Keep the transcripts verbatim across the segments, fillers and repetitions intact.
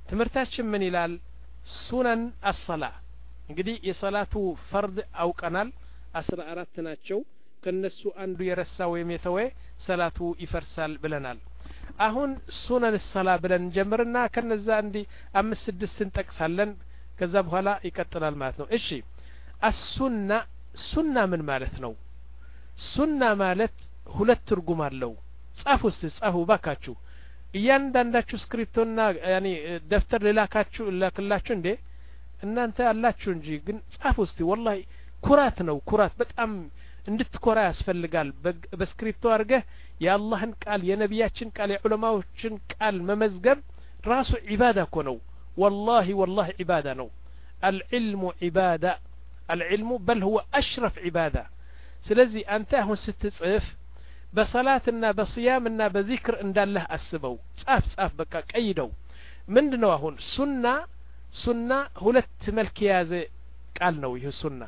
ትምርታችን ምን ይላል ሱነን አሰላ እንግዲህ የሰላቱ ፈርድ አውቀናል አስራ አራት ናቸው ከነሱ አንዱ የረሳ ወይም የተወ ሰላቱ ይፈርሳል ብለናል አሁን ሱነን ሰላ ብለን ጀምርና ከነዛ እንዲ አምስት ስድስት እንጠቅሳለን ከዛ በኋላ ይቀጥላል ማለት ነው እሺ አሱና ሱና ምን ማለት ነው ሱና ማለት ሁለት ትርጉም አለው ጻፉ እስቲ ጻፉ ባካችሁ እያንዳንዳችሁ ስክሪፕቶና ያኒ ደፍተር ለላካችሁ ለክላችሁ እንዴ እናንተ አላችሁ እንጂ ግን ጻፉ እስቲ ወላሂ ኩራት ነው ኩራት በጣም እንድትኮራ ያስፈልጋል በስክሪፕቶ አርገህ የአላህን ቃል የነቢያችን ቃል የዑለማዎችን ቃል መመዝገብ ራሱ ዒባዳ እኮ ነው والله والله عبادة ነው العلم عبادة العلم بل هو أشرف عبادة ስለዚህ አንተ አሁን ስትጽፍ በሰላትና በصيامና በዚክር እንዳለህ አስበው ጻፍ ጻፍ በቃ ቀይደው ምንድነው አሁን ሱና ሱና ሁለት መልክ የያዘ ቃል ነው ይሄ ሱና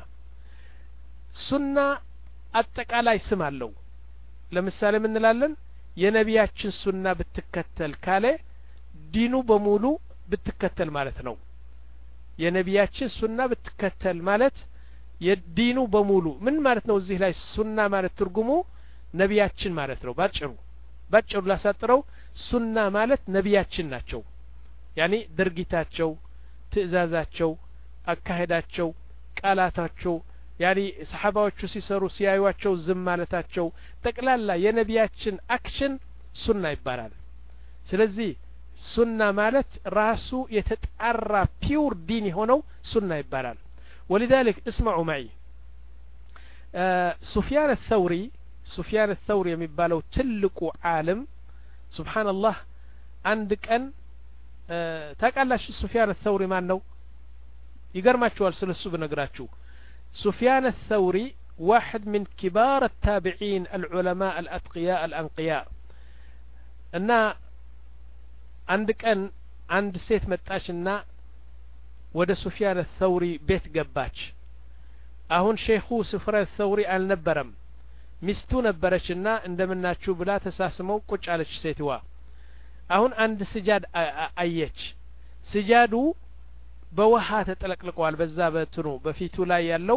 ሱና አጠቃላይ ስም አለው ለምሳሌ ምን እንላለን የነቢያችን ሱና ብትከተል ካለ ዲኑ በሙሉ ብትከተል ማለት ነው የነቢያችን ሱና ብትከተል ማለት የዲኑ በሙሉ ምን ማለት ነው እዚህ ላይ ሱና ማለት ትርጉሙ ነቢያችን ማለት ነው ባጭሩ ባጭሩ ላሳጥረው ሱና ማለት ነቢያችን ናቸው ያኒ ድርጊታቸው ትእዛዛቸው አካሄዳቸው ቃላታቸው ያኒ ሰሃባዎቹ ሲሰሩ ሲያዩዋቸው ዝም ማለታቸው ጠቅላላ የነቢያችን አክሽን ሱና ይባላል ስለዚህ ሱና ማለት ራሱ የተጣራ ፒውር ዲን የሆነው ሱና ይባላል ولذلك اسمعوا معي آه سفيان الثوري سفيان الثوري የሚባለው ትልቁ ዓለም سبحان الله አንድ ቀን ታቃላሽ سفيان الثوري ማን ነው ይገርማችኋል ስለሱ በነግራችሁ سفيان الثوري واحد من كبار التابعين العلماء الأتقياء الأنقياء እና አንድ ቀን አንድ ሴት መጣችና ወደ سفيان الثوري ቤት ገባች አሁን ሼኹ سفيان الثوري አልነበረም ሚስቱ ነበረችና እንደምናችሁ ብላ ተሳስመው ቁጭ አለች ሴትዋ አሁን አንድ ስጃድ አየች ስጃዱ በውሃ ተጠለቅልቋል በዛ በትኑ በፊቱ ላይ ያለው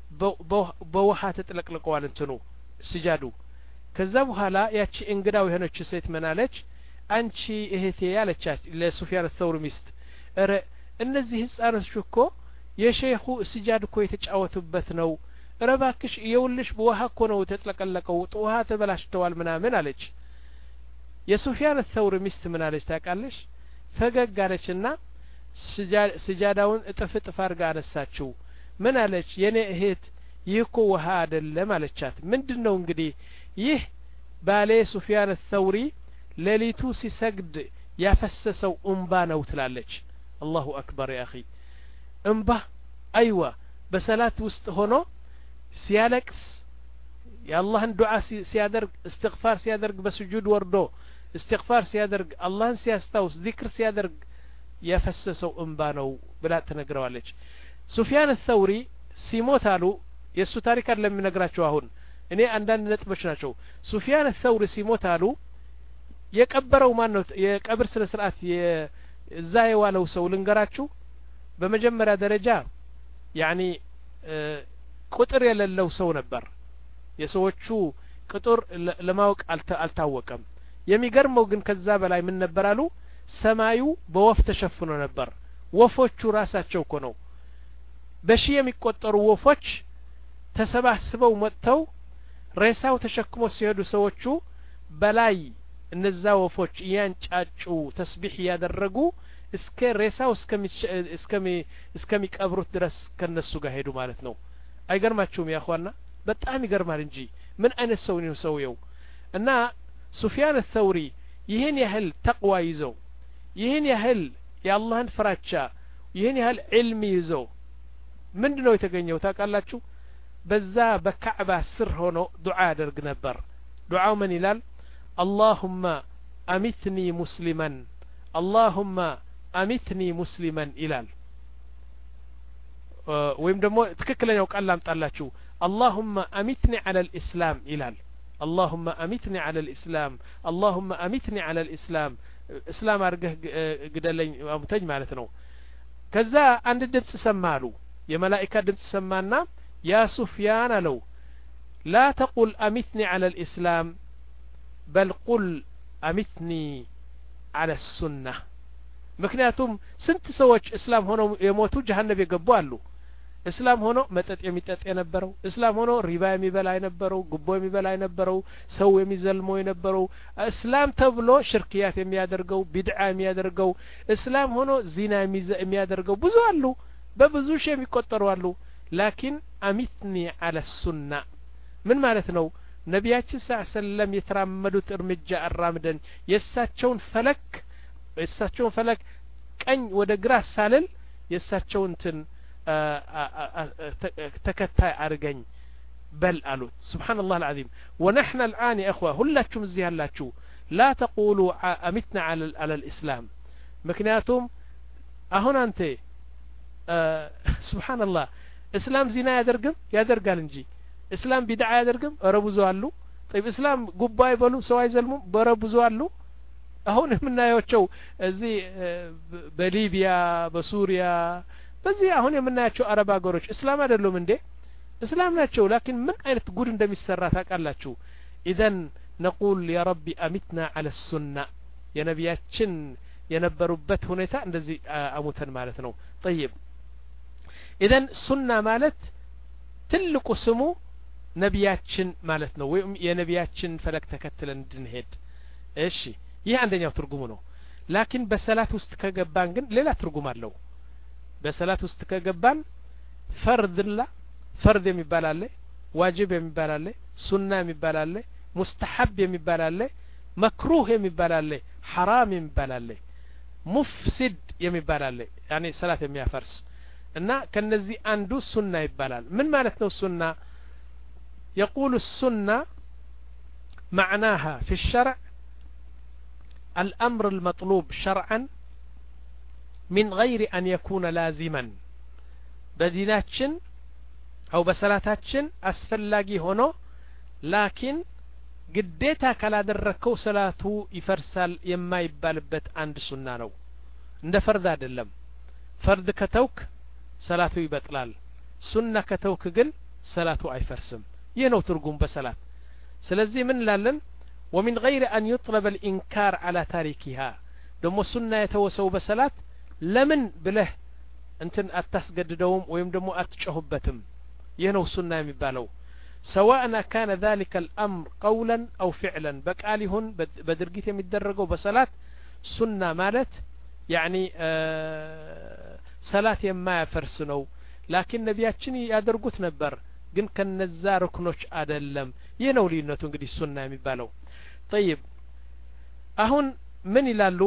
በውሃ ተጠለቅልቋል እንትኑ ስጃዱ ከዛ በኋላ ያቺ እንግዳው የሆነች ሴት መናለች አንቺ እህቴ ያለቻት ለሱፊያን الثوري ሚስት እረ እነዚህ ህፃኖች እኮ የሼኹ ስጃድ እኮ የተጫወቱበት ነው ረባክሽ የውልሽ በውሃ እኮ ነው ተጠለቀለቀው ውሃ ተበላሽተዋል ምናምን አለች የሱፊያን الثوري ሚስት ምን አለች ታውቃለሽ ፈገግ አለችና ስጃዳውን እጥፍ እጥፍ አርጋ አነሳችው ምን አለች የኔ እህት ይህ እኮ ውሃ አይደለም አለቻት ምንድነው እንግዲህ ይህ ባሌ ሱፊያን الثوري ሌሊቱ ሲሰግድ ያፈሰሰው እንባ ነው ትላለች الله أكبر يا أخي እንባ አይዋ በሰላት ውስጥ ሆኖ ሲያለቅስ የአላህን ዱዓ ሲያደርግ استغفار ሲያደርግ በስጁድ ወርዶ استغفار ሲያደርግ አላህን ሲያስታውስ ዚክር ሲያደርግ ያፈሰሰው እንባ ነው ብላ ተነግረዋለች ሱፊያን الثوري ሲሞት አሉ የሱ ታሪክ አይደለም የሚነግራቸው አሁን እኔ አንዳንድ ነጥቦች ናቸው ሱፊያን الثوري ሲሞት አሉ የቀበረው ማን ነው የቀብር ስነ ስርዓት የዛ የዋለው ሰው ልንገራችሁ በመጀመሪያ ደረጃ ያኒ ቁጥር የሌለው ሰው ነበር የሰዎቹ ቁጥር ለማወቅ አልታወቀም የሚገርመው ግን ከዛ በላይ ምን ነበር አሉ ሰማዩ በወፍ ተሸፍኖ ነበር ወፎቹ ራሳቸው እኮ ነው በሺ የሚቆጠሩ ወፎች ተሰባስበው መጥተው ሬሳው ተሸክሞ ሲሄዱ ሰዎቹ በላይ እነዛ ወፎች ያንጫጩ ተስቢህ ያደረጉ እስከ ሬሳው እስከሚ እስከሚ እስከሚቀብሩት ድረስ ከነሱ ጋር ሄዱ ማለት ነው አይገርማችሁም ያ اخوانا በጣም ይገርማል እንጂ ምን አይነት ሰው ነው ሰውየው እና ሱፊያን الثوري ይሄን ያህል ተቅዋ ይዘው ይሄን ያህል የአላህን ፍራቻ ይሄን ያህል ዒልም ይዘው ምንድነው የተገኘው ታውቃላችሁ በዛ በካዕባ ስር ሆኖ ዱዓ ያደርግ ነበር ዱዓው ምን ይላል اللهم أمتني مسلما اللهم أمتني مسلما ይላል ወይም ደግሞ ትክክለኛው ቃል ላምጣላችሁ اللهم أمتني على الإسلام ይላል اللهم أمتني على الإسلام اللهم أمتني على الإسلام እስላም አድርገህ ግደለኝ አሙተኝ ማለት ነው ከዛ አንድ ድምጽ ሰማሉ የመላእክት ድምጽ ሰማና ያ ሱፊያን አለው لا تقل أمتني على الإسلام بل قل أمتني على السنة ምክንያቱም ስንት ሰዎች እስላም ሆነው የሞቱ ጀሃነም የገቡ አሉ እስላም ሆኖ መጠጥ የሚጠጥ የነበረው እስላም ሆኖ ሪባ የሚበላ የነበረው ጉቦ የሚበላ የነበረው ሰው የሚዘልመው የነበረው እስላም ተብሎ ሽርክያት የሚያደርገው ቢድዓ የሚያደርገው እስላም ሆኖ ዚና የሚያደርገው ብዙ አሉ በብዙ ሺህ የሚቆጠሩ አሉ ላኪን አሚትኒ አለ ሱና ምን ማለት ነው ነቢያችን ሰለላሁ የተራመዱት እርምጃ አራምደን የሳቸውን ፈለክ የሳቸውን ፈለክ ቀኝ ወደ ግራ ሳልል የሳቸውን እንትን ተከታይ አርገኝ በል አሉት ሱብሃንአላህ العظيم ونحن الآن يا اخوة ሁላችሁም እዚህ ያላችሁ لا تقولوا أمتنا على على الإسلام ምክንያቱም አሁን አንተ ሱብሃንአላህ እስላም ዚና ያደርግም ያደርጋል እንጂ እስላም ቢድዓ ያደርግም ረቡዙ አሉ طيب እስላም ጉባ ይበሉ ሰው አይዘልሙም በረቡዙ አሉ አሁን የምናያቸው እዚህ በሊቢያ በሱሪያ በዚህ አሁን የምናያቸው አረብ ሀገሮች እስላም አይደሉም እንዴ እስላም ናቸው ላኪን ምን አይነት ጉድ እንደሚሰራ ታውቃላችሁ ኢዘን نقول يا ربي أمتنا على السنة የነቢያችን የነበሩበት ሁኔታ እንደዚህ አሙተን ማለት ነው طيب ኢዘን ሱና ማለት ትልቁ ስሙ ነቢያችን ማለት ነው ወይም የነቢያችን ፈለክ ተከትለን እንድንሄድ እሺ ይህ አንደኛው ትርጉሙ ነው ላኪን በሰላት ውስጥ ከገባን ግን ሌላ ትርጉም አለው በሰላት ውስጥ ከገባን ፈርድላ ፈርድ የሚባል አለ ዋጅብ የሚባል አለ ሱና የሚባል አለ ሙስተሐብ የሚባል አለ መክሩህ የሚባል አለ ሐራም የሚባል አለ ሙፍሲድ የሚባል አለ ያኒ ሰላት የሚያፈርስ እና ከነዚህ አንዱ ሱና ይባላል ምን ማለት ነው ሱና يقول السنة معناها في الشرع الأمر المطلوب شرعا من غير أن يكون لازما بديناتشن أو بسلاتاتشن أسفلاقي هنا لكن قديتا كلا دركو سلاتو يفرسال يما يبالبت عند سنة نو عند فرد أدلم فرد كتوك سلاتو يبطلال سنة كتوك قل سلاتو أي فرسم ينو ترقم بسلات سلزي من لالن ومن غير أن يطلب الإنكار على تاريكها دمو سنة يتوسو بسلات لمن بله انتن أتسقد دوم ويم دمو أتشهبتم ينو سنة يمبالو سواء كان ذلك الأمر قولا أو فعلا بكاليهن بدرقيت يمدرقو بسلات سنة مالت يعني آه سلات يما يفرسنو لكن نبياتشني يادرقوت نبر ግን ከነዛ ሩክኖች አይደለም ይህ ነው ልዩነቱ እንግዲህ ሱና የሚባለው طيب አሁን ምን ይላሉ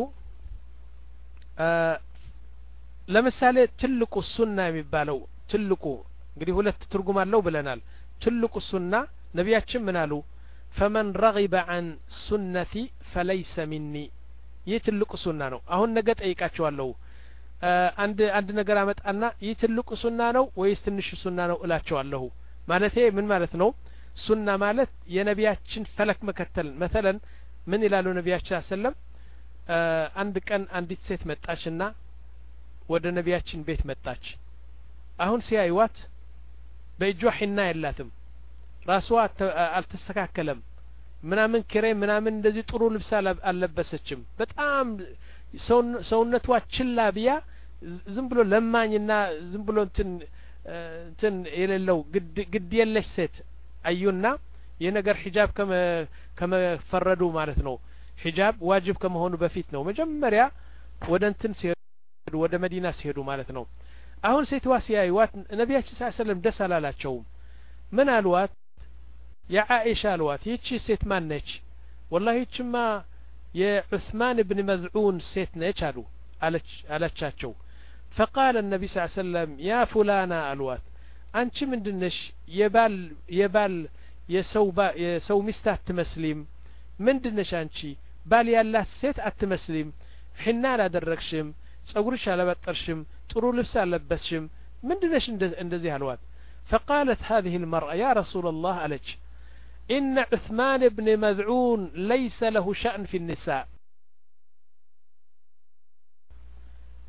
ለምሳሌ ትልቁ ሱና የሚባለው ትልቁ እንግዲህ ሁለት ትርጉም አለው ብለናል ትልቁ ሱና ነቢያችን ምን አሉ فمن رغب عن سنتي فليس مني ይህ ትልቁ ሱና ነው አሁን ነገ ጠይቃቸዋለሁ አንድ አንድ ነገር አመጣና ይህ ትልቁ ሱና ነው ወይስ ትንሽ ሱና ነው እላቸዋለሁ ማለቴ ምን ማለት ነው ሱና ማለት የነቢያችን ፈለክ መከተል مثلا ምን ይላሉ ነቢያችን ሰለም አንድ ቀን አንዲት ሴት መጣችና ወደ ነቢያችን ቤት መጣች አሁን ሲያዩዋት በእጇ ሒና የላትም ራስዋ አልተስተካከለም ምናምን ክሬም ምናምን እንደዚህ ጥሩ ልብስ አልለበሰችም በጣም ሰውነቷ ችላ ቢያ ዝም ብሎ ለማኝና ዝም ብሎ እንትን እንትን የሌለው ግድ ግድ የለሽ ሴት አዩና የነገር ሒጃብ ከመ ከመፈረዱ ማለት ነው ሒጃብ ዋጅብ ከመሆኑ በፊት ነው መጀመሪያ ወደ እንትን ሲሄዱ ወደ መዲና ሲሄዱ ማለት ነው አሁን ሴትዋ ሲያዩዋት ነቢያችን ሰለላሁ ዐለይሂ ወሰለም ደስ አላላቸው ምን አልዋት የዓኢሻ አልዋት ይቺ ሴት ማን ነች والله ይቺማ የዑስማን ኢብኑ መዝዑን ሴት ነች አሉ አለች አለቻቸው فقال النبي صلى الله عليه وسلم يا فلانة الوات አንቺ ምንድነሽ የባል የባል የሰው የሰው ሚስት አትመስሊም ምንድነሽ አንቺ ባል ያላት ሴት አትመስሊም ሒና አላደረግሽም ጸጉርሽ አላበጠርሽም ጥሩ ልብስ አልለበስሽም ምንድነሽ እንደዚህ አልዋት فقالت هذه المرأة يا رسول الله عليك إن عثمان بن مذعون ليس له شأن في النساء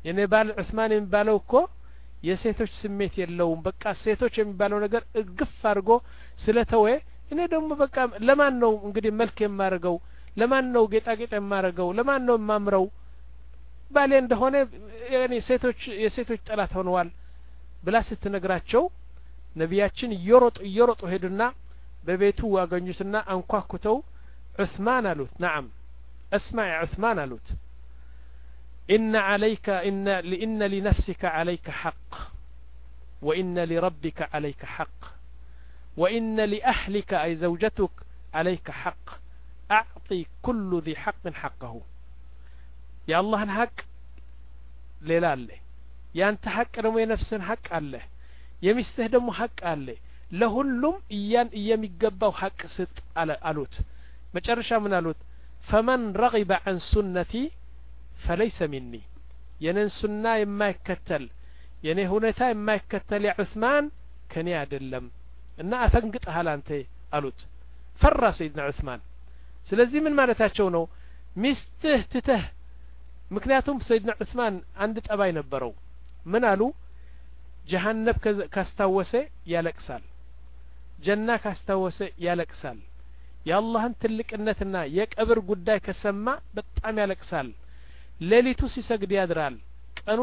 የኔ ባል ዑስማን የሚባለው እኮ የሴቶች ስሜት የለውም በቃ ሴቶች የሚባለው ነገር እግፍ አድርጎ ስለተወ እኔ ደግሞ በቃ ለማን ነው እንግዲህ መልክ የማረገው ለማን ነው ጌጣጌጥ የማረገው ለማን ነው ማምረው ባሌ እንደሆነ የኔ ሴቶች የሴቶች ጠላት ሆነዋል ብላ ስትነግራቸው ነቢያችን ይሮጡ ይሮጡ ሄዱና በቤቱ አገኙትና አንኳኩተው ዑስማን አሉት نعم اسمع يا عثمان አሉት إن عليك إن لإن لنفسك عليك حق وإن لربك عليك حق وإن لأهلك أي زوجتك عليك حق أعطي كل ذي حق حقه يا الله الحق ليلا له يا أنت حق رمي نفس حق الله يمسته دم حق الله لهلم إيان إيام يقبوا حق ست على ألوت مجرشا من ألوت فمن رغب عن سنتي فليس مني ينن سنة ما يكتل ينه هنتا ما يكتل يا عثمان كان يعدلم إن أفنقط هالانتي ألوت فر سيدنا عثمان سلزي من مالتاچو ነው ሚስته ትተህ ምክንያቱም سيدنا عثمان አንድ ጠባይ ነበረው ምን አሉ ጀሃነም ካስታወሰ ያለቅሳል ጀና ካስታወሰ ያለቅሳል የአላህን ትልቅነትና የቀብር ጉዳይ ከሰማ በጣም ያለቅሳል ሌሊቱ ሲሰግድ ያድራል ቀኑ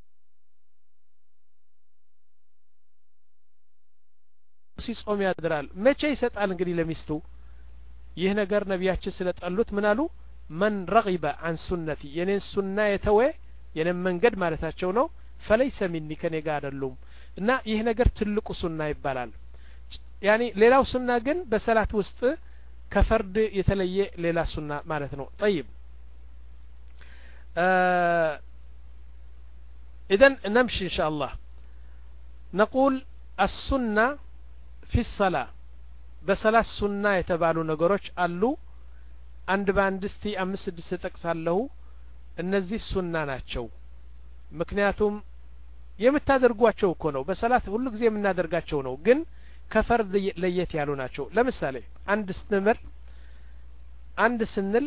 ሲጾም ያድራል መቼ ይሰጣል እንግዲህ ለሚስቱ ይህ ነገር ነቢያችን ስለጠሉት ምን አሉ من رغب عن سنتي የኔን ሱና የተወ የኔን መንገድ ማለታቸው ነው فليس مني ከኔ ጋር አይደሉም እና ይህ ነገር ትልቁ ሱና ይባላል ያኒ ሌላው ሱና ግን በሰላት ውስጥ ከፈርድ የተለየ ሌላ ሱና ማለት ነው طيب آه إذن نمشي إن شاء الله نقول السنة في الصلاة بصلاة السنة يتبالو نقروش قالو عند باندستي أمس سدست تقصاله النزي السنة ناتشو مكنياتهم የምታደርጓቸው እኮ ነው በሰላት ሁሉ ጊዜ የምናደርጋቸው ነው ግን ከፈርድ ለየት ያሉ ናቸው ለምሳሌ አንድ ስንምር አንድ ስንል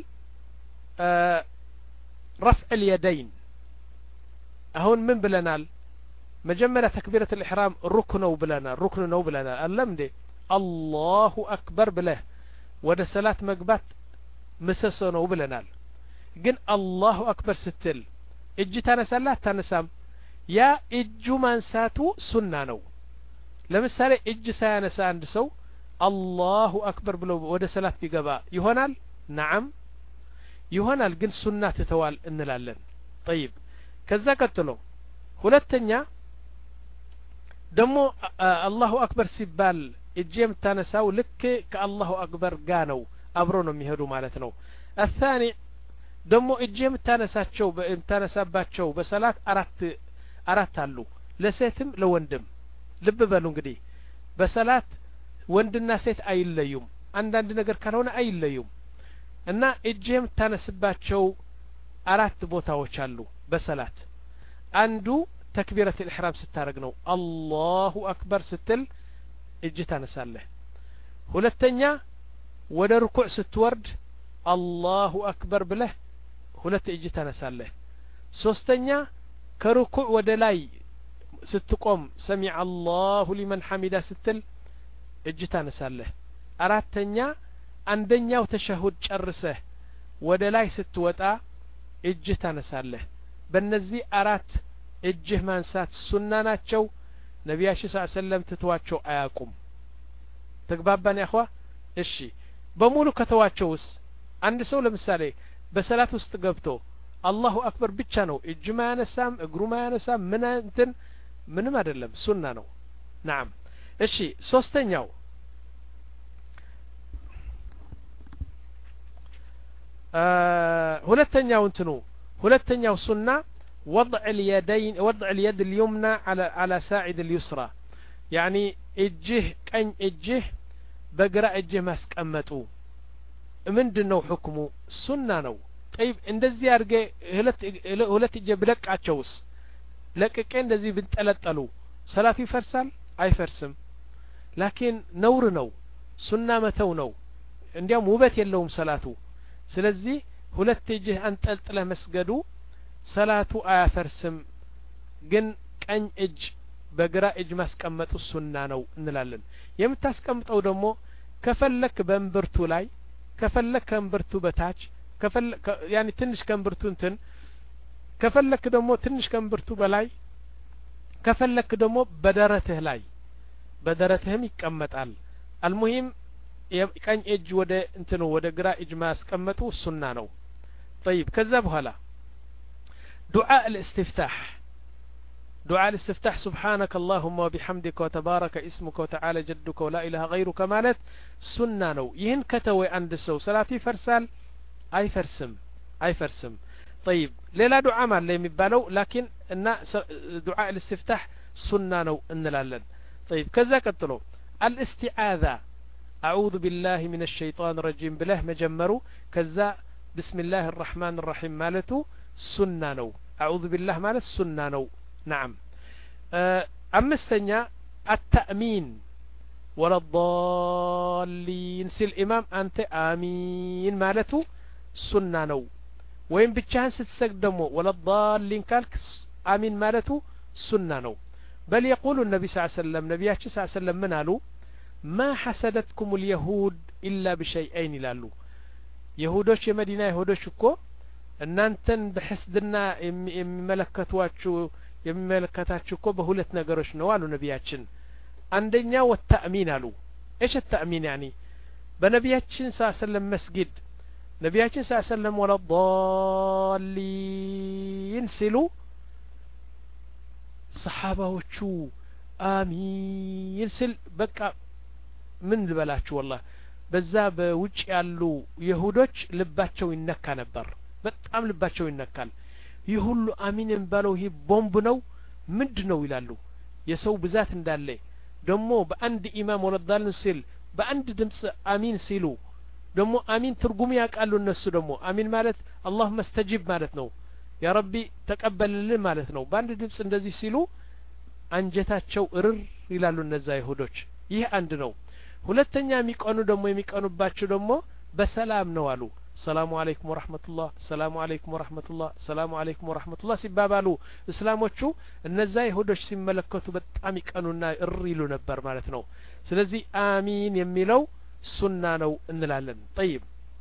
رفع اليدين አሁን ምን ብለናል መጀመሪያ ተክቢረቱ الإحرام ሩክን ነው ብለናል ሩክን ነው ብለናል አለም እንዴ አላሁ አክበር ብለህ ወደ ሰላት መግባት ምሰሶ ነው ብለናል ግን አላሁ አክበር ስትል እጅ ታነሳለህ ታነሳም ያ እጁ ማንሳቱ ሱና ነው ለምሳሌ እጅ ሳያነሳ አንድ ሰው አላሁ አክበር ብሎ ወደ ሰላት ቢገባ ይሆናል نعم ይሆናል ግን ሱና ተተዋል እንላለን طيب ከዛ ቀጥሎ ሁለተኛ ደሞ አላሁ አክበር ሲባል እጅ የምታነሳው ልክ ከአላሁ አክበር ጋር ነው አብሮ ነው የሚሄዱ ማለት ነው الثاني ደሞ እጅ የምታነሳቸው በእምታነሳባቸው በሰላት አራት አራት አሉ ለሴትም ለወንድም ልብ በሉ እንግዲህ በሰላት ወንድና ሴት አይለዩም አንዳንድ ነገር ካልሆነ አይለዩም እና እጅ የምታነስባቸው አራት ቦታዎች አሉ በሰላት አንዱ ተክቢረቱ الإحرام ስታረግ ነው አላሁ አክበር ስትል እጅ ታነሳለህ ሁለተኛ ወደ ሩኩዕ ስትወርድ አላሁ አክበር ብለህ ሁለት እጅ ታነሳለህ ሶስተኛ ከሩኩዕ ወደ ላይ ስትቆም ሰሚዐ አላሁ ሊመን ሐሚዳ ስትል እጅ ታነሳለህ አራተኛ አንደኛው ተሸሁድ ጨርሰህ ወደ ላይ ስትወጣ እጅ ታነሳለህ በእነዚህ አራት እጅህ ማንሳት ሱና ናቸው ነቢያችን ሰለላሁ ዐለይሂ ወሰለም ትተዋቸው አያውቁም ተግባባን ያኸዋ እሺ በሙሉ ከተዋቸውስ አንድ ሰው ለምሳሌ በሰላት ውስጥ ገብቶ አላሁ አክበር ብቻ ነው እጅ ማያነሳም እግሩ ማያነሳም ምን እንትን ምንም አይደለም ሱና ነው نعم እሺ ሶስተኛው ሁለተኛው እንትኑ ሁለተኛው ሱና وضع اليدين وضع اليد اليمنى على على ساعد اليسرى يعني እጅህ ቀኝ እጅህ በግራ እጅህ ማስቀመጡ ምንድነው ሁክሙ ሱና ነው طيب እንደዚህ አድርገ ሁለት ሁለት እጅ ብለቃቸውስ ለቅቄ እንደዚህ ብንጠለጠሉ ሰላቱ ይፈርሳል አይፈርስም ላኪን ነውር ነው ሱና መተው ነው እንዲያም ውበት የለውም ሰላቱ ስለዚህ ሁለት እጅህ አንጠልጥለህ መስገዱ ሰላቱ አያፈርስም ግን ቀኝ እጅ በግራ እጅ ማስቀመጡ ሱና ነው እንላለን የምታስቀምጠው ደግሞ ከፈለክ በእምብርቱ ላይ ከፈለክ ከእምብርቱ በታች ከፈለክ ያኒ ትንሽ ከእምብርቱ እንትን ከፈለክ ደግሞ ትንሽ ከእምብርቱ በላይ ከፈለክ ደግሞ በደረትህ ላይ በደረትህም ይቀመጣል አልሙሂም ቀኝ እጅ ወደ እንትኑ ወደ ግራ እጅ ማስቀመጡ ሱና ነው طيب ከዛ በኋላ دعاء الاستفتاح دعاء الاستفتاح سبحانك اللهم وبحمدك وتبارك اسمك وتعالى جدك ولا إله غيرك مالت سنة نو يهن كتوي عند السو صلاتي فرسال أي فرسم أي فرسم طيب ليلا دعاء ما اللي يبالو لكن إن دعاء الاستفتاح سنة نو إن لالن طيب كذا كتلو الاستعاذة أعوذ بالله من الشيطان الرجيم بله مجمرو كذا بسم الله الرحمن الرحيم مالتو سنة نو أعوذ بالله مالت سنة نو نعم أمستنيا التأمين ولا الضالين سي الإمام أنت آمين مالته سنة نو وين بتشان ستسقدمو ولا الضالين كالك آمين مالته سنة نو بل يقول النبي صلى الله عليه وسلم نبياتش صلى الله عليه وسلم من قالوا ما حسدتكم اليهود إلا بشيئين لالو يهودوش مدينة يهودوش كو እናንተን በሕስድና የሚመለከቷችሁ የሚመለከታችሁ እኮ በሁለት ነገሮች ነው አሉ ነቢያችን አንደኛ ወተእሚን አሉ ايش التأمين يعني በነቢያችን ሰለላሁ መስጊድ ነቢያችን ሰለላሁ ወላ ضالين ሲሉ ሰሃባዎቹ አሚን ሲል በቃ ምን ልበላችሁ والله በዛ በውጭ ያሉ ይሁዶች ልባቸው ይነካ ነበር በጣም ልባቸው ይነካል ይህ ሁሉ አሚን እንባለው ይህ ቦምብ ነው ምንድነው ይላሉ የሰው ብዛት እንዳለ ደሞ በአንድ ኢማም ወለዳልን ሲል በአንድ ድምጽ አሚን ሲሉ ደሞ አሚን ትርጉም ያቃሉ እነሱ ደሞ አሚን ማለት اللهم استجب ማለት ነው ያ ረቢ ተቀበልልን ማለት ነው በአንድ ድምጽ እንደዚህ ሲሉ አንጀታቸው እርር ይላሉ እነዛ ይሁዶች ይህ አንድ ነው ሁለተኛ የሚቀኑ ደሞ የሚቀኑባቸው ደሞ በሰላም ነው አሉ السلام عليكم ورحمة الله السلام عليكم ورحمة الله السلام عليكم ورحمة الله ሲባባሉ እስላሞቹ እነዛ ይሁዶች ሲመለከቱ በጣም ይቀኑና እሪ ይሉ ነበር ማለት ነው ስለዚህ አሚን የሚለው ሱና ነው እንላለን طيب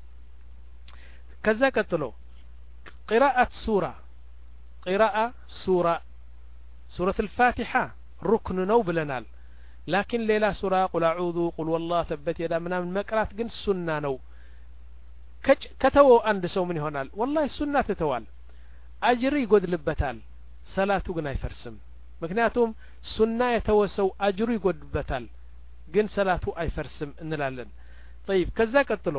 ከዛ ቀጥሎ قراءة سورة قراءة سورة سورة الفاتحة ركن ነው ብለናል لكن ሌላ ሱራ قل اعوذ قل والله ثبت يدا ምናምን መቅራት ግን ሱና ነው ከተወው አንድ ሰው ምን ይሆናል والله ሱና ተተዋል አጅር ይጎድልበታል ሰላቱ ግን አይፈርስም ምክንያቱም ሱና የተወሰው አጅሩ ይጎድልበታል ግን ሰላቱ አይፈርስም እንላለን طيب ከዛ ቀጥሎ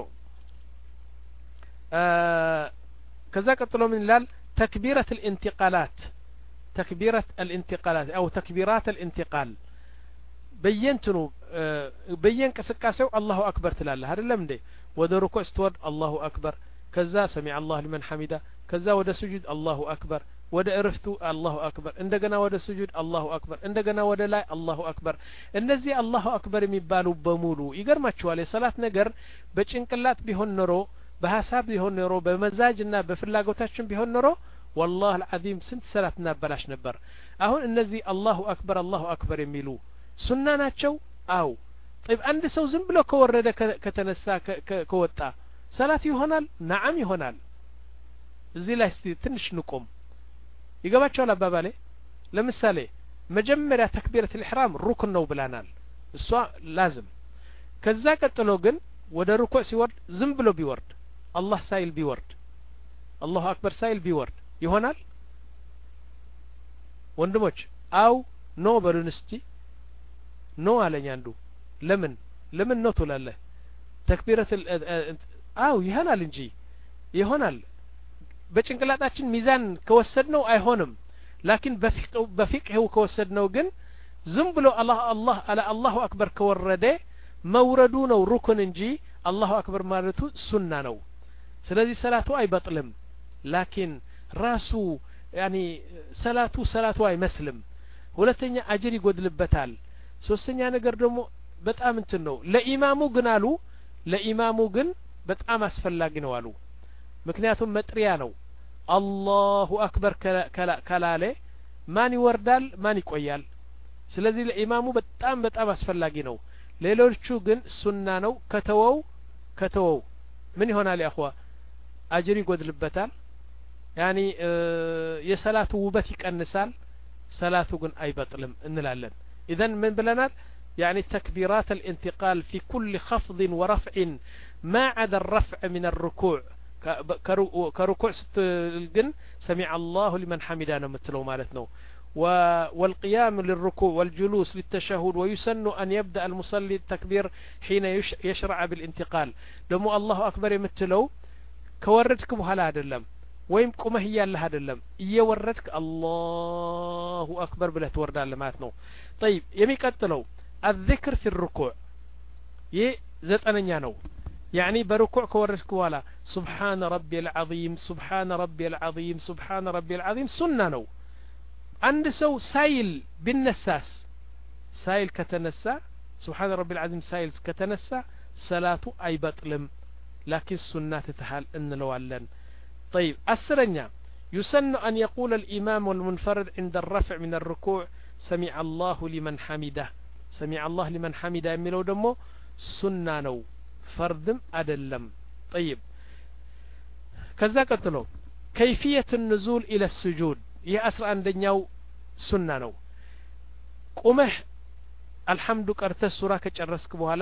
ከዛ ቀጥሎ ምን ይላል تكبيرة الانتقالات تكبيرة الانتقالات أو تكبيرات الانتقال بينتنو بين كسكاسو الله أكبر تلاله هذا لم ده وده ركوع استورد الله أكبر كذا سمع الله لمن حمده كذا وده سجود الله أكبر وده عرفتو الله أكبر عندنا وده سجود الله أكبر عندنا وده لا الله أكبر النزي الله أكبر ميبالو بمولو يقر ما تشوالي صلاة نقر بچنقلات بيهون نرو بحساب بيهون نرو بمزاجنا بفلاقوتاشن بيهون نرو والله العظيم سنت صلاتنا بلاش نبر اهون النزي الله أكبر الله أكبر يميلو سنة ناتشو أو طيب عند سو زم بلو كورده كتنسا كوطا صلاه يሆናል نعم ይሆናል እዚህ ላይ እስቲ ትንሽ ንቆም ይገባቸዋል አባባሌ ለምሳሌ መጀመሪያ ተክቢረቱ الإحرام ሩክን ነው ብለናል እሷ ላዝም ከዛ ቀጥሎ ግን ወደ ሩኩዕ ሲወርድ ዝም ብሎ ቢወርድ አላህ ሳይል ቢወርድ አላሁ አክበር ሳይል ቢወርድ ይሆናል ወንድሞች አው ኖ በሉን እስቲ ኖ አለኝ አንዱ ለምን ለምን ነው ትላለህ ተክቢረቱ አው ይሆናል እንጂ ይሆናል በጭንቅላታችን ሚዛን ከወሰድነው አይሆንም ላኪን በፊቅው በፊቅሁ ከወሰድነው ግን ዝም ብሎ አላህ አላህ አላ አላሁ አክበር ከወረደ መውረዱ ነው ሩክን እንጂ አላሁ አክበር ማለቱ ሱና ነው ስለዚህ ሰላቱ አይበጥልም ላኪን ራሱ ያኒ ሰላቱ ሰላቱ አይመስልም ሁለተኛ አጅር ይጎድልበታል ሶስተኛ ነገር ደግሞ በጣም እንትን ነው ለኢማሙ ግን አሉ ለኢማሙ ግን በጣም አስፈላጊ ነው አሉ ምክንያቱም መጥሪያ ነው አላሁ አክበር ከላለ ማን ይወርዳል ማን ይቆያል ስለዚህ ለኢማሙ በጣም በጣም አስፈላጊ ነው ሌሎቹ ግን ሱና ነው ከተወው ከተወው ምን ይሆናል ያ اخوا አጅር ይጎድልበታል ያኒ የሰላቱ ውበት ይቀንሳል ሰላቱ ግን አይበጥልም እንላለን اذا من بلنات يعني تكبيرات الانتقال في كل خفض ورفع ما عدا الرفع من الركوع كركوع ستلقن سمع الله لمن حمده نمتلو مالتنا والقيام للركوع والجلوس للتشهد ويسن أن يبدأ المصلي التكبير حين يشرع بالانتقال لما الله أكبر يمتلو كوردك بهلا هدلم ويم قمه هي الله هدلم يوردك الله أكبر بلا تورد على ماتنا طيب يمي قتلو الذكر في الركوع يزت أنا نيانو يعني بركوع كوردك ولا سبحان ربي العظيم سبحان ربي العظيم سبحان ربي العظيم سنة نو عند سو سايل بالنساس سايل كتنسى سبحان ربي العظيم سايل كتنسى صلاته أي بطلم لكن سنة تتحال إن لوالن طيب أسرنيا يسن أن يقول الإمام والمنفرد عند الرفع من الركوع سمع الله لمن حمده سمع الله لمن حمده يميلو دمو سنة نو فردم أدلم طيب كذا قتلو كيفية النزول إلى السجود ይህ አስራ አንደኛው ሱና ነው ቁመህ አልহামዱ ቀርተህ ሱራ ከጨረስክ በኋላ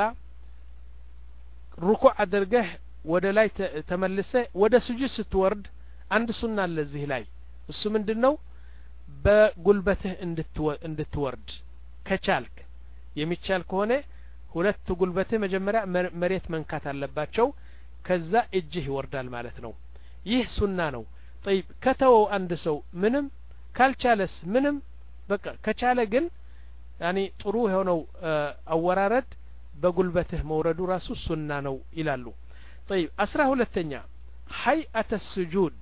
ሩኩዕ አድርገህ ወደ ላይ ተመልሰህ ወደ ስጁድ ስትወርድ አንድ ሱና አለ እዚህ ላይ እሱ ምንድነው በጉልበትህ እንድትወርድ ከቻልክ የሚቻል ከሆነ ሁለት ጉልበትህ መጀመሪያ መሬት መንካት አለባቸው ከዛ እጅህ ይወርዳል ማለት ነው ይህ ሱና ነው طيب ከተወው አንድ ሰው ምንም ካልቻለስ ምንም በቃ ከቻለ ግን ያኒ ጥሩ የሆነው አወራረድ በጉልበትህ መውረዱ ራሱ ሱና ነው ይላሉ طيب አስራ ሁለተኛ hay'at as-sujud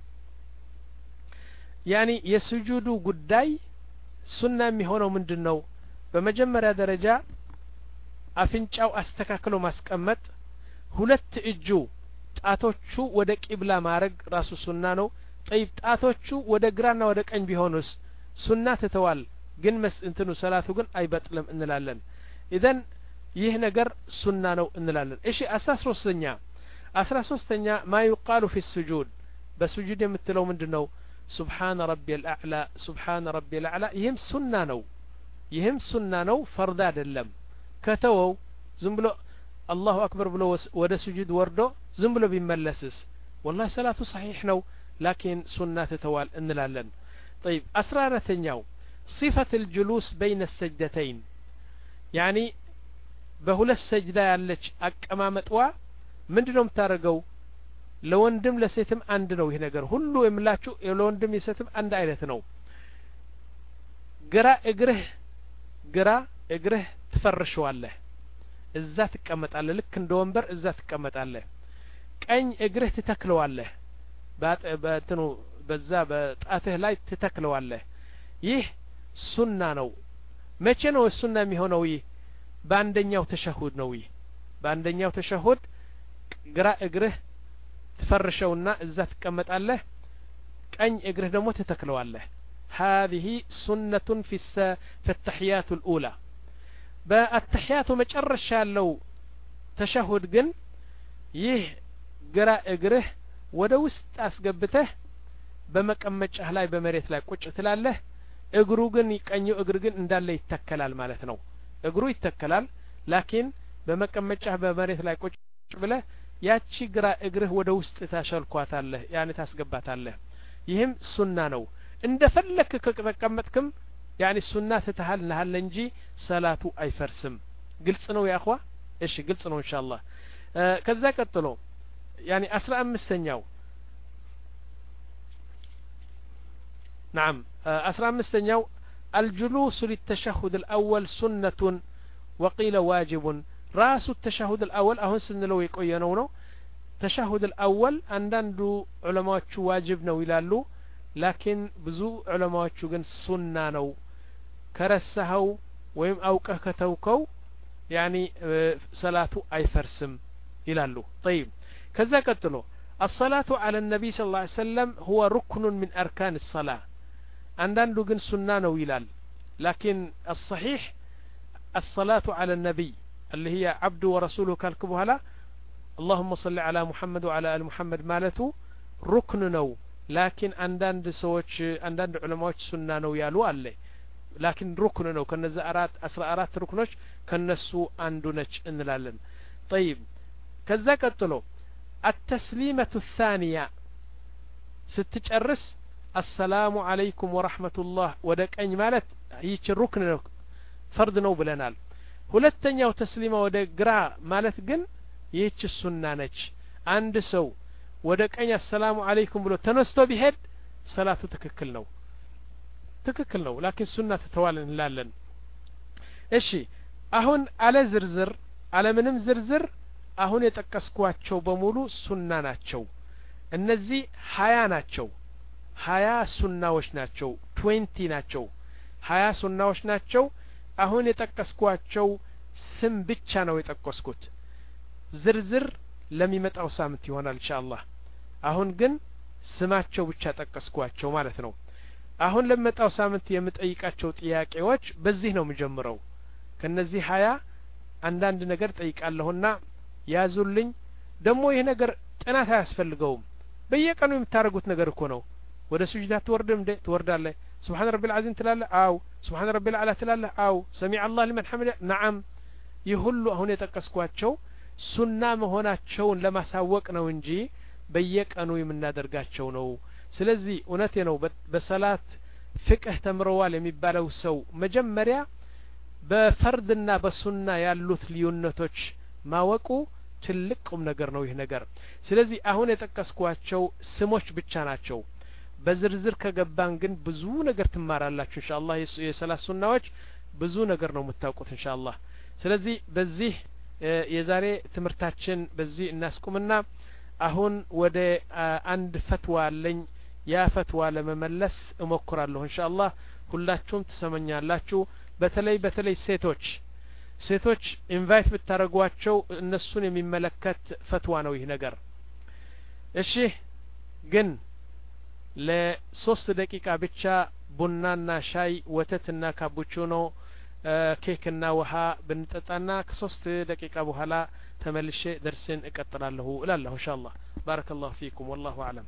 ያኒ የስጁዱ ጉዳይ ሱና የሚሆነው ምንድነው በመጀመሪያ ደረጃ አፍንጫው አስተካክሎ ማስቀመጥ ሁለት እጁ ጣቶቹ ወደ ቂብላ ማረግ ራሱ ሱና ነው طيب ጣቶቹ ወደ ግራና ወደ ቀኝ ቢሆኑስ ሱና ተተዋል ግን መስ እንትኑ ሰላቱ ግን አይበጥልም እንላለን اذا ይህ ነገር ሱና ነው እንላለን እሺ አስራ ሶስተኛ አስራ ሶስተኛ ما يقال في السجود በስጁድ የምትለው ምንድነው سبحان ربي الاعلى سبحان ربي الاعلى ይህም ሱና ነው ይህም ሱና ነው ፈርድ አይደለም ከተወው ዝም ብሎ الله أكبر بلو ودا سجود وردو زم بلو بيملسس والله صلاته صحيح نو لكن سنة توال إن لالن طيب أسرار ثنياو صفة الجلوس بين السجدتين يعني بهول السجدة يالج أمامت وا من دنهم تارجو لو اندم لسيتم عندنا وهنا جر هلو يملاتشو لو اندم يسيتم عند عيلتنا جرا اجره جرا اجره تفرشوا الله እዛ ተቀመጣለህ ልክ እንደ ወንበር እዛ ተቀመጣለህ ቀኝ እግርህ ትተክለዋለህ በእንትኑ በዛ በጣትህ ላይ ትተክለዋለህ ይህ ሱና ነው መቼ ነው ሱና የሚሆነው ይህ በአንደኛው ተሸሁድ ነው ይህ በአንደኛው ተሸሁድ ግራ እግርህ ትፈርሸውና እዛ ተቀመጣለህ ቀኝ እግርህ ደግሞ ትተክለዋለህ هذه سنة في في التحيات الأولى በአተህያቱ መጨረሻ ያለው ተሸሁድ ግን ይህ ግራ እግርህ ወደ ውስጥ አስገብተህ በመቀመጫህ ላይ በመሬት ላይ ቁጭ ትላለህ እግሩ ግን ቀኙ እግር ግን እንዳለ ይተከላል ማለት ነው እግሩ ይተከላል ላኪን በመቀመጫህ በመሬት ላይ ቁጭ ብለህ ያቺ ግራ እግርህ ወደ ውስጥ ታሸልኳታለህ ያኔ ታስገባታለህ ይህም ሱና ነው እንደፈለክ ከተቀመጥክም يعني السنة تتحل نهال لنجي صلاة أي فرسم قلت نو يا أخوة إيش قلت نو إن شاء الله آه كذا قلتلو يعني أسرع مستنياو نعم آه أسرع مستنياو الجلوس للتشهد الأول سنة وقيل واجب راس التشهد الأول أهون سن لو يقوينونه تشهد الأول عندنا علماء واجب نو يلالو لكن بزو علماء جن سنة نو كرسهو ويم أوقه كتوكو يعني صلاته أي فرسم يلالو طيب كذا قتلو الصلاة على النبي صلى الله عليه وسلم هو ركن من أركان الصلاة عندنا لقن سنة ويلال لكن الصحيح الصلاة على النبي اللي هي عبد ورسوله كالكبهلا اللهم صل على محمد وعلى آل محمد مالته ركن نو لكن عندنا سوتش عندنا علماء سنة نو يالو عليه لكن ركن نو كنزا أرات أسرى أرات ركنوش كنسو عندنش إنلالن طيب كذا قتلو التسليمة الثانية ستجرس السلام عليكم ورحمة الله ودك أي مالت هيك الركن نو فرض نو بلنال ሁለተኛው ተስሊማ ወደ ግራ ማለት ግን ይህች ሱና ነች አንድ ሰው ወደ ቀኝ አሰላሙ አለይኩም ብሎ ተነስቶ ቢሄድ ሰላቱ ትክክል ነው ትክክል ነው ላኪን ሱና ተተዋል እንላለን እሺ አሁን አለ ዝርዝር አለ ምንም ዝርዝር አሁን የጠቀስኳቸው በሙሉ ሱና ናቸው እነዚህ ሀያ ናቸው ሀያ ሱናዎች ናቸው ሀያ ናቸው ሀያ ሱናዎች ናቸው አሁን የጠቀስኳቸው ስም ብቻ ነው የጠቀስኩት ዝርዝር ለሚመጣው ሳምንት ይሆናል ኢንሻአላህ አሁን ግን ስማቸው ብቻ ጠቀስኳቸው ማለት ነው አሁን ለሚመጣው ሳምንት የምጠይቃቸው ጥያቄዎች በዚህ ነው የሚጀምረው ከነዚህ ሀያ አንዳንድ ነገር ጠይቃለሁና ያዙልኝ ደግሞ ይሄ ነገር ጥናት አያስፈልገውም በየቀኑ የምታረጉት ነገር እኮ ነው ወደ ሱጁድ አትወርድም እንዴ ትወርዳለህ سبحان ربي العظيم تلاله أو سبحان ربي الأعلى تلاله أو سمع الله لمن حمده نعم يهلو هنا يتقسكواتشو سنة مهوناتشون لما ساوقنا ونجي بيك أنو يمنا درقاتشو نو سلزي ونتي نو بصلاة فقه تمروال يمبالو سو مجمريا بفردنا بسنة يالوث ليونتوش ما وقو تلقم نقر نو يهنقر سلزي أهون يتقسكواتشو سموش بچاناتشو በዝርዝር ከገባን ግን ብዙ ነገር ትማራላችሁ ኢንሻአላህ የሰላት ሱናዎች ብዙ ነገር ነው የምታውቁት ኢንሻአላህ ስለዚህ በዚህ የዛሬ ትምርታችን በዚህ እናስቁምና አሁን ወደ አንድ ፈትዋ አለኝ ያ ፈትዋ ለመመለስ እሞክራለሁ ኢንሻአላህ ሁላችሁም ትሰማኛላችሁ በተለይ በተለይ ሴቶች ሴቶች ኢንቫይት ብታረጓቸው እነሱን የሚመለከት ፈትዋ ነው ይህ ነገር እሺ ግን ለሶስት ደቂቃ ብቻ ቡናና ሻይ ወተትና ካፑቺኖ ኬክና ውሃ ብንጠጣና ከሶስት ደቂቃ በኋላ ተመልሼ ደርሰን እቀጥላለሁ እላለሁ ኢንሻአላህ ባረከላሁ ፊኩም والله اعلم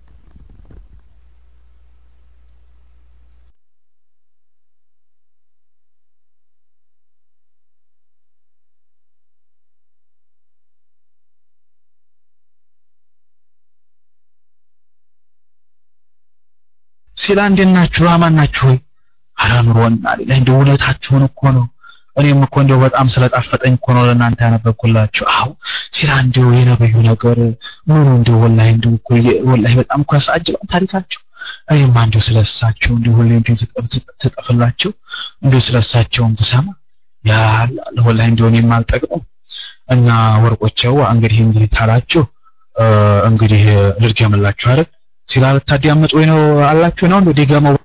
ሲላ እንደናችሁ አማናችሁ አራምሮን አይደል እንደው ውለታችሁን እኮ ነው እኔም እኮ እንደው በጣም ስለጣፈጠኝ እኮ ነው ለእናንተ ያነበብኩላችሁ አው ሲላ እንደው የነብዩ ነገር ምን እንደው ወላሂ እንደው እኮ ወላሂ በጣም እኮ ያሳጅባል ታሪካችሁ እኔም እንደው ስለሳቸው እንደው ሁሌ እንደው ተጠፈላችሁ እንደው ስለሳቸው ተሰማ ያ ወላሂ እንደው እኔም አልጠቅም እና ወርቆቸው እንግዲህ እንግዲህ ታላችሁ እንግዲህ ልርገምላችሁ አይደል ሲላል ታዲያመጡ ወይ ነው አላችሁ ነው እንዴ ደጋማው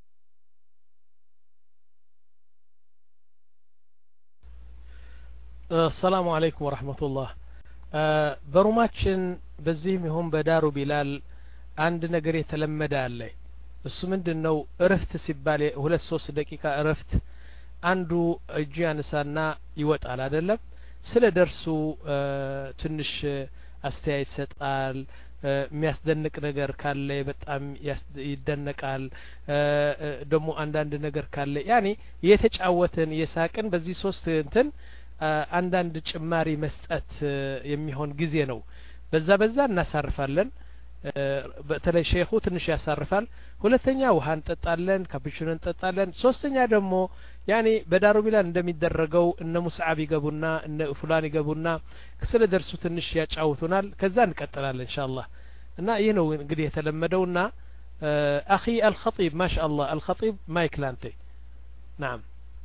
السلام عليكم ورحمة الله በሩማችን በዚህም ይሁን በዳሩ ቢላል አንድ ነገር የተለመደ አለ እሱ ምንድነው እረፍት ሲባል ሁለት ሶስት ደቂቃ እረፍት አንዱ እጁ ያነሳና ይወጣል አይደለም ስለ ደርሱ ትንሽ አስተያየት ሰጣል የሚያስደንቅ ነገር ካለ በጣም ይደነቃል ደግሞ አንዳንድ ነገር ካለ ያኒ የተጫወተን የሳቅን በዚህ ሶስት እንትን አንዳንድ ጭማሪ መስጠት የሚሆን ጊዜ ነው በዛ በዛ እናሳርፋለን በተለይ ሼኹ ትንሽ ያሳርፋል ሁለተኛ ውሃ እንጠጣለን ካፑቺኖ እንጠጣለን ሶስተኛ ደግሞ ያኒ በዳሩ ቢላል እንደሚደረገው እነ ሙስዓብ ይገቡና እነ ፉላን ይገቡና ስለ ደርሱ ትንሽ ያጫውቱናል ከዛ እንቀጥላለን ኢንሻአላህ እና ይሄ ነው እንግዲህ የተለመደውና አኺ አልኸጢብ ማሻአላህ አልኸጢብ ማይክ ላንተ نعم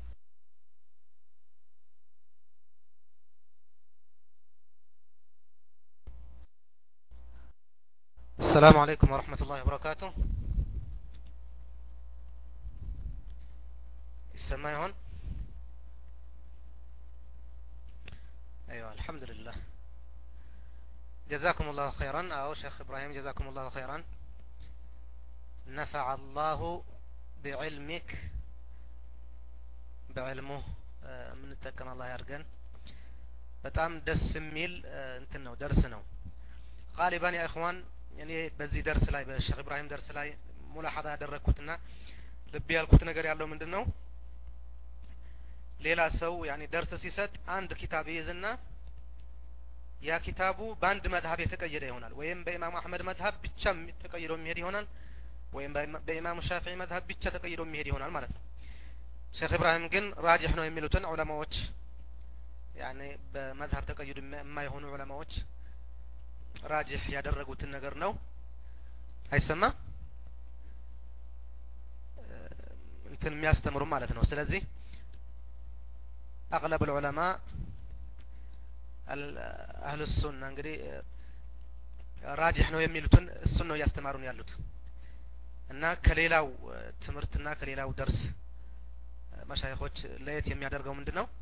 السلام عليكم ورحمة الله وبركاته السماء هون أيوة الحمد لله جزاكم الله خيرا أو شيخ إبراهيم جزاكم الله خيرا نفع الله بعلمك بعلمه من التكن الله يرجن በጣም ደስ የሚል እንትን ነው ደርስ ነው غالبا يا اخوان يعني በዚህ ደርስ ላይ በሼክ ኢብራሂም ደርስ ላይ ሙላሐዛ ያደረኩትና ልብ ያልኩት ነገር ያለው ምንድነው ሌላ ሰው يعني ደርስ ሲሰጥ አንድ ኪታብ ይይዝና ያ ኪታቡ በአንድ መዝሐብ የተቀየደ ይሆናል ወይም በኢማም አህመድ መዝሐብ ብቻ ተቀይዶ የሚሄድ ይሆናል ወይም በኢማም ሻፊዒ መዝሐብ ብቻ ተቀይዶ የሚሄድ ይሆናል ማለት ነው ሼክ ኢብራሂም ግን ራጂህ ነው የሚሉትን ዑለማዎች يعني በመዝሐብ ተቀይዶ የማይሆኑ ዑለማዎች ራጂህ ያደረጉትን ነገር ነው አይሰማ እንትን የሚያስተምሩ ማለት ነው ስለዚህ اغلب العلماء اهل السنه እንግዲህ ራጂህ ነው የሚሉትን እሱን ነው ያስተማሩን ያሉት እና ከሌላው ትምህርትና ከሌላው ደርስ መሻይኾች ለየት የሚያደርገው ምንድነው